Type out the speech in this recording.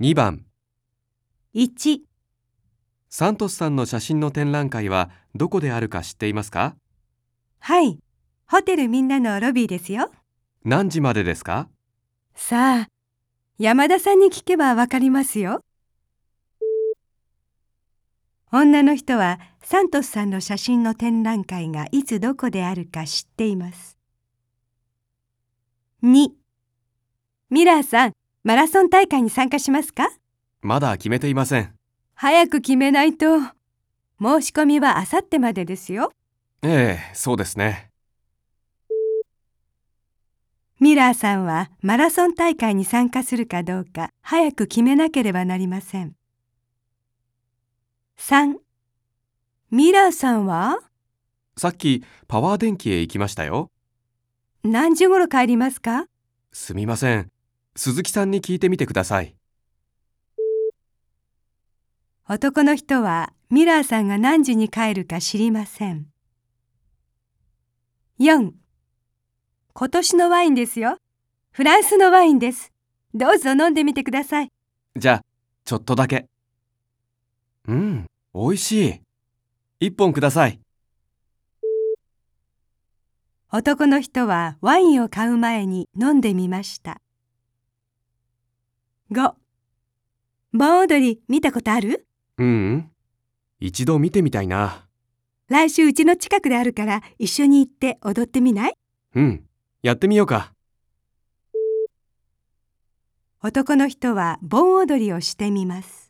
2番、 1、 サントスさんの写真の展覧会はどこであるか知っていますか？ はい、ホテルみんなのロビーですよ。 何時までですか？ さあ、山田さんに聞けばわかりますよ。女の人はサントスさんの写真の展覧会がいつどこであるか知っています。2、ミラーさん、マラソン大会に参加しますか？ まだ決めていません。 早く決めないと。申し込みはあさってまでですよ。 ええ、そうですね。 ミラーさんはマラソン大会に参加するかどうか早く決めなければなりません。3、ミラーさんはさっきパワー電気へ行きましたよ。 何時頃帰りますか？ すみません。鈴木さんに聞いてみてください。 男の人はミラーさんが何時に帰るか知りません。4、今年のワインですよ。フランスのワインです。どうぞ飲んでみてください。 じゃあ、ちょっとだけ。美味しい。一本ください。 男の人はワインを買う前に飲んでみました。5、盆踊り見たことある？ 一度見てみたいな。 来週うちの近くであるから一緒に行って踊ってみない？ やってみようか。 男の人は盆踊りをしてみます。